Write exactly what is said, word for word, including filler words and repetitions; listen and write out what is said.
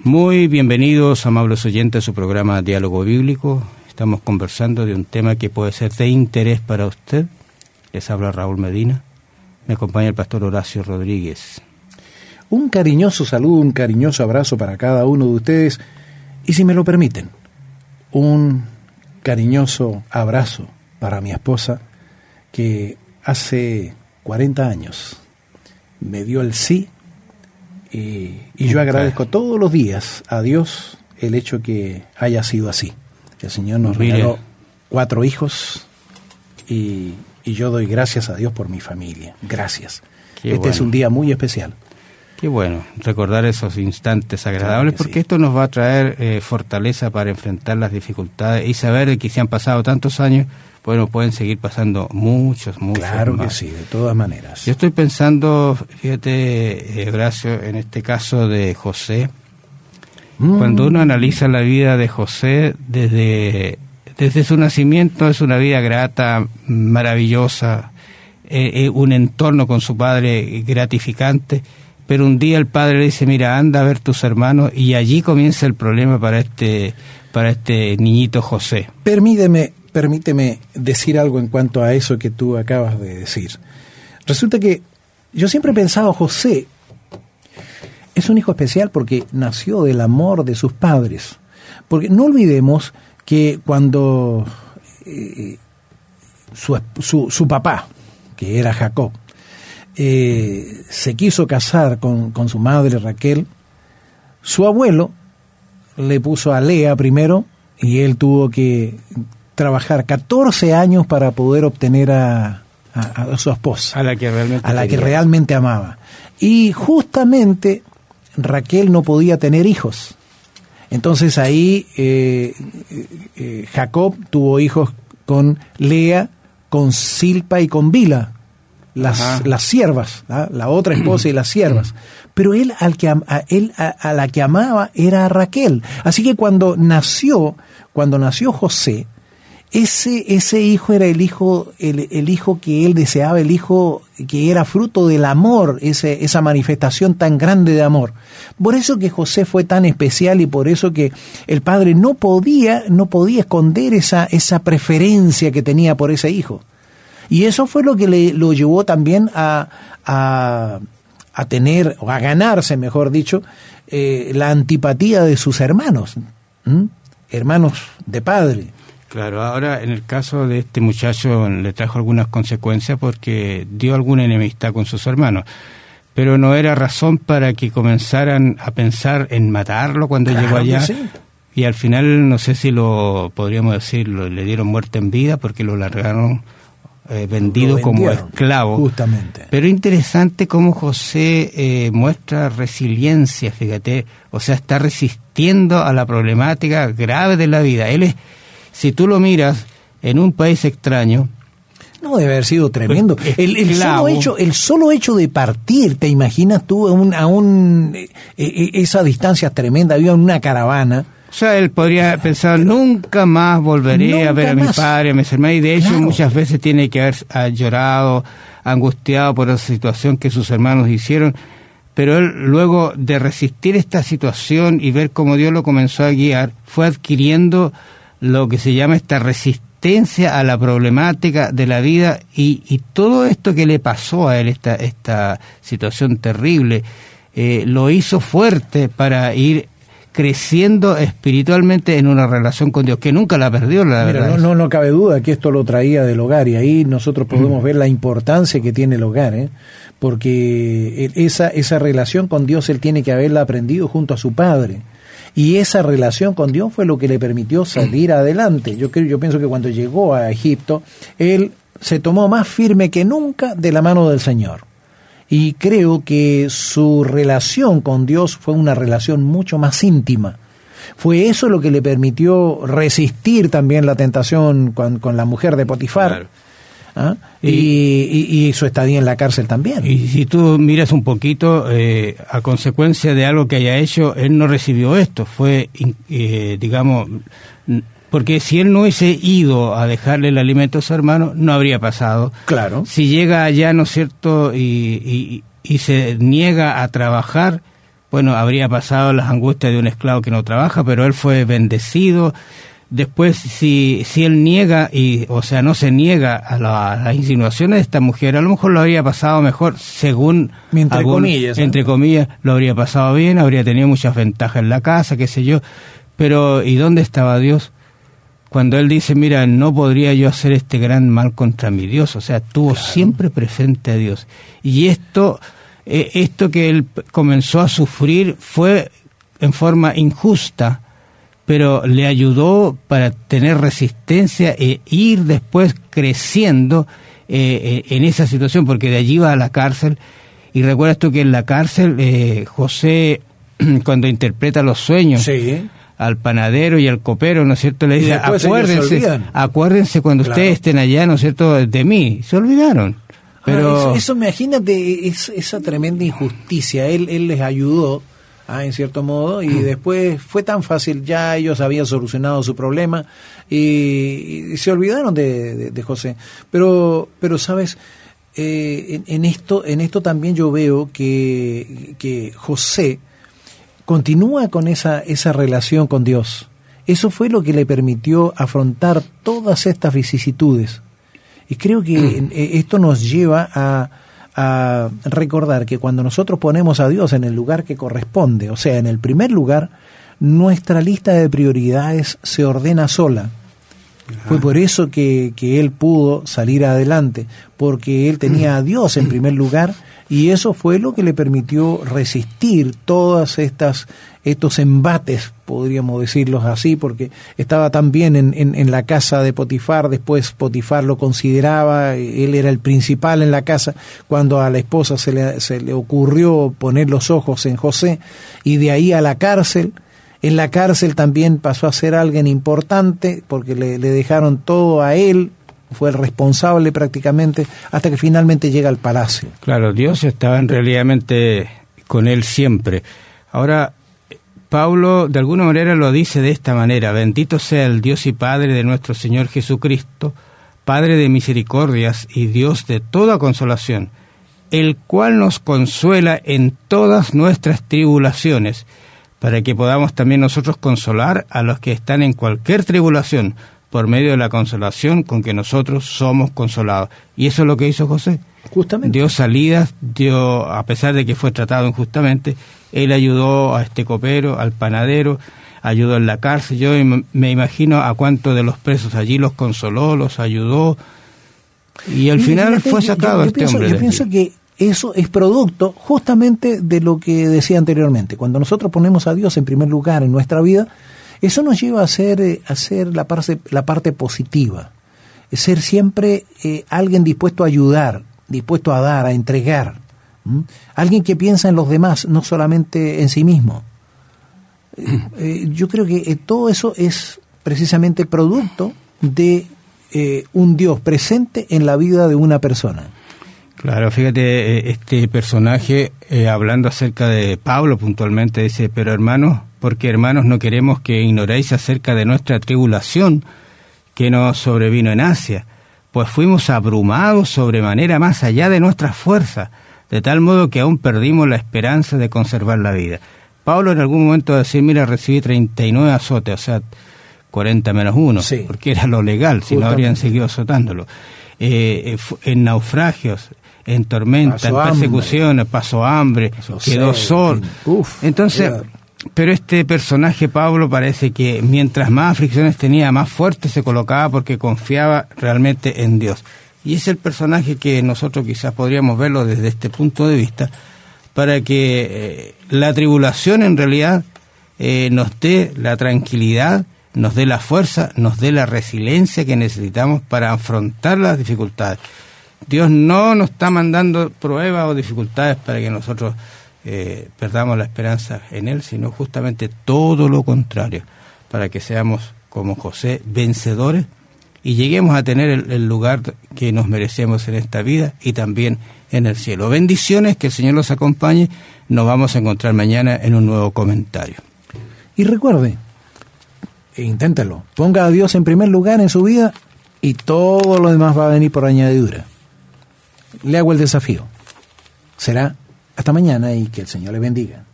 Muy bienvenidos, amables oyentes, a su programa Diálogo Bíblico. Estamos conversando de un tema que puede ser de interés para usted. Les habla Raúl Medina. Me acompaña el pastor Horacio Rodríguez. Un cariñoso saludo, un cariñoso abrazo para cada uno de ustedes. Y si me lo permiten, un cariñoso abrazo para mi esposa, que hace cuarenta años me dio el sí. Y, y yo agradezco todos los días a Dios el hecho que haya sido así. El Señor nos Mire. regaló cuatro hijos y, y yo doy gracias a Dios por mi familia. Gracias. Qué este bueno. es un día muy especial. Qué bueno recordar esos instantes agradables, Claro que porque sí. esto nos va a traer eh, fortaleza para enfrentar las dificultades y saber que si han pasado tantos años, bueno, pueden seguir pasando muchos, muchos Claro más. que sí, de todas maneras. Yo estoy pensando, fíjate, eh, Horacio, en este caso de José. Mm. Cuando uno analiza la vida de José desde, desde su nacimiento, es una vida grata, maravillosa, eh, eh, un entorno con su padre gratificante, pero un día el padre le dice, mira, anda a ver tus hermanos, y allí comienza el problema para este, para este niñito José. Permíteme, permíteme decir algo en cuanto a eso que tú acabas de decir. Resulta que yo siempre he pensado, José es un hijo especial porque nació del amor de sus padres. Porque no olvidemos que cuando eh, su, su, su papá, que era Jacob, eh, se quiso casar con, con su madre Raquel, su abuelo le puso a Lea primero y él tuvo que trabajar catorce años para poder obtener a, a, a su esposa, A la que realmente a la que quería. realmente amaba. Y justamente Raquel no podía tener hijos. Entonces ahí eh, eh, Jacob tuvo hijos con Lea, con Silpa y con Bila, las, las siervas, ¿ah? La otra esposa y las siervas. Pero él, al que, a, él a, a la que amaba era a Raquel. Así que cuando nació, cuando nació José, ese, ese hijo era el hijo, el, el hijo que él deseaba, el hijo que era fruto del amor, ese, esa manifestación tan grande de amor. Por eso que José fue tan especial y por eso que el padre no podía, no podía esconder esa, esa preferencia que tenía por ese hijo. Y eso fue lo que le, lo llevó también a, a, a tener, o a ganarse, mejor dicho, eh, la antipatía de sus hermanos, ¿Mm? hermanos de padre. Claro, ahora en el caso de este muchacho le trajo algunas consecuencias porque dio alguna enemistad con sus hermanos, pero no era razón para que comenzaran a pensar en matarlo cuando Claro llegó allá. que sí. Y al final, no sé si lo podríamos decir, lo, le dieron muerte en vida porque lo largaron eh, vendido Lo como vendieron, esclavo. Justamente. Pero interesante cómo José eh, muestra resiliencia, fíjate, o sea, está resistiendo a la problemática grave de la vida. Él es, si tú lo miras en un país extraño, No, debe haber sido tremendo. Pues, El, el, esclavo. solo hecho, el solo hecho de partir, ¿te imaginas tú a un, a un eh, eh, esa distancia tremenda? Había una caravana. o sea, él podría pensar, nunca más volveré Nunca a ver a mi más. padre, a mis hermanos, y de hecho Claro. muchas veces tiene que haber ah, llorado, angustiado por esa situación que sus hermanos hicieron, pero él luego de resistir esta situación y ver cómo Dios lo comenzó a guiar, fue adquiriendo lo que se llama esta resistencia a la problemática de la vida y, y todo esto que le pasó a él, esta, esta situación terrible, eh, lo hizo fuerte para ir creciendo espiritualmente en una relación con Dios, que nunca la perdió, la Mira, verdad. no, no, no cabe duda que esto lo traía del hogar y ahí nosotros podemos mm. ver la importancia que tiene el hogar, ¿eh? Porque esa, esa relación con Dios él tiene que haberla aprendido junto a su padre. Y esa relación con Dios fue lo que le permitió salir adelante. Yo creo, yo pienso que cuando llegó a Egipto, él se tomó más firme que nunca de la mano del Señor. Y creo que su relación con Dios fue una relación mucho más íntima. Fue eso lo que le permitió resistir también la tentación con, con la mujer de Potifar. Claro. ¿Ah? Y, y, y su estadía en la cárcel también. Y si tú miras un poquito, eh, a consecuencia de algo que haya hecho, él no recibió esto. Fue, eh, digamos, porque si él no hubiese ido a dejarle el alimento a su hermano, no habría pasado. Claro. Si llega allá, ¿no es cierto?, y, y, y se niega a trabajar, bueno, habría pasado las angustias de un esclavo que no trabaja, pero él fue bendecido. Después, si si él niega, y o sea, no se niega a, la, a las insinuaciones de esta mujer, a lo mejor lo habría pasado mejor, según entre algún, comillas, ¿eh? entre comillas, lo habría pasado bien, habría tenido muchas ventajas en la casa, qué sé yo. Pero, ¿y dónde estaba Dios? Cuando él dice, mira, no podría yo hacer este gran mal contra mi Dios, o sea, tuvo claro. siempre presente a Dios. Y esto, eh, esto que él comenzó a sufrir fue en forma injusta, pero le ayudó para tener resistencia e ir después creciendo eh, en esa situación, porque de allí va a la cárcel. Y recuerdas tú que en la cárcel eh, José, cuando interpreta los sueños, sí. al panadero y al copero, ¿no es cierto? Le dice, acuérdense, acuérdense cuando claro. ustedes estén allá, ¿no es cierto?, de mí. Se olvidaron. Pero ah, eso, eso, imagínate, es, esa tremenda injusticia. Él, él les ayudó, ah, en cierto modo, y después fue tan fácil, ya ellos habían solucionado su problema y, y se olvidaron de, de, de José. Pero, pero sabes, eh, en, en esto, en esto también yo veo que, que José continúa con esa, esa relación con Dios. Eso fue lo que le permitió afrontar todas estas vicisitudes. Y creo que esto nos lleva a, a recordar que cuando nosotros ponemos a Dios en el lugar que corresponde, o sea, en el primer lugar, nuestra lista de prioridades se ordena sola. Ajá. Fue por eso que, que él pudo salir adelante, porque él tenía a Dios en primer lugar, y eso fue lo que le permitió resistir todas estas estos embates, podríamos decirlos así, porque estaba tan bien en, en, en la casa de Potifar. Después Potifar lo consideraba, él era el principal en la casa, cuando a la esposa se le, se le ocurrió poner los ojos en José, y de ahí a la cárcel. En la cárcel también pasó a ser alguien importante, porque le, le dejaron todo a él, fue el responsable prácticamente, hasta que finalmente llega al palacio. Claro, Dios estaba en realidad con él siempre. Ahora, Pablo de alguna manera lo dice de esta manera: bendito sea el Dios y Padre de nuestro Señor Jesucristo, Padre de misericordias y Dios de toda consolación, el cual nos consuela en todas nuestras tribulaciones, para que podamos también nosotros consolar a los que están en cualquier tribulación, por medio de la consolación con que nosotros somos consolados. Y eso es lo que hizo José. Justamente. Dio salidas, dio, a pesar de que fue tratado injustamente, él ayudó a este copero, al panadero, ayudó en la cárcel. Yo me imagino a cuántos de los presos allí los consoló, los ayudó, y al Mira, final fíjate, fue sacado yo, yo este pienso, hombre. Yo pienso que eso es producto justamente de lo que decía anteriormente. Cuando nosotros ponemos a Dios en primer lugar en nuestra vida, eso nos lleva a hacer, a hacer la, parte, la parte positiva, ser siempre eh, alguien dispuesto a ayudar, dispuesto a dar, a entregar, ¿Mm? Alguien que piensa en los demás, no solamente en sí mismo. Eh, eh, yo creo que eh, todo eso es precisamente producto de eh, un Dios presente en la vida de una persona. Claro, fíjate, este personaje, eh, hablando acerca de Pablo puntualmente, dice, pero hermanos, porque hermanos no queremos que ignoréis acerca de nuestra tribulación que nos sobrevino en Asia, pues fuimos abrumados sobremanera más allá de nuestras fuerzas, de tal modo que aún perdimos la esperanza de conservar la vida. Pablo en algún momento decía, mira, recibí treinta y nueve azotes, o sea, cuarenta menos uno, sí, porque era lo legal, si no habrían seguido azotándolo. Eh, en naufragios, en tormentas, en persecuciones, pasó hambre, pasó quedó solo. Entonces, yeah. Pero este personaje, Pablo, parece que mientras más aflicciones tenía, más fuerte se colocaba porque confiaba realmente en Dios. Y es el personaje que nosotros quizás podríamos verlo desde este punto de vista, para que eh, la tribulación en realidad eh, nos dé la tranquilidad, nos dé la fuerza, nos dé la resiliencia que necesitamos para afrontar las dificultades. Dios no nos está mandando pruebas o dificultades para que nosotros eh, perdamos la esperanza en Él, sino justamente todo lo contrario, para que seamos como José, vencedores, y lleguemos a tener el, el lugar que nos merecemos en esta vida y también en el cielo. Bendiciones, que el Señor los acompañe. Nos vamos a encontrar mañana en un nuevo comentario. Y recuerde, e inténtelo, ponga a Dios en primer lugar en su vida y todo lo demás va a venir por añadidura. Le hago el desafío. Será hasta mañana y que el Señor le bendiga.